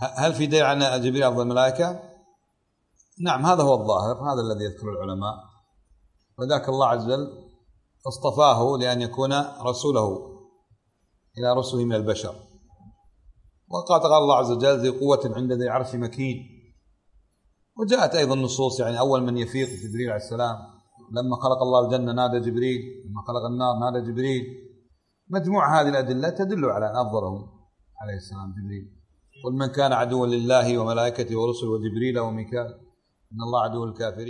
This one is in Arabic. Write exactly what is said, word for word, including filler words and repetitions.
هل في دليل على جبريل أفضل الملائكة؟ نعم، هذا هو الظاهر، هذا الذي يذكر العلماء، وذاك الله عز وجل اصطفاه لأن يكون رسوله إلى رسله من البشر. وقال قال الله عز وجل ذي قوة عند ذي عرش مكين. وجاءت أيضا نصوص، يعني أول من يفيق جبريل عليه السلام، لما خلق الله الجنة نادى جبريل، لما خلق النار نادى جبريل. مجموع هذه الأدلة تدل على أن أفضلهم عليه السلام جبريل. قل من كان عدوا لله وملائكته ورسله وجبريل وميكال إن الله عدو الكافرين.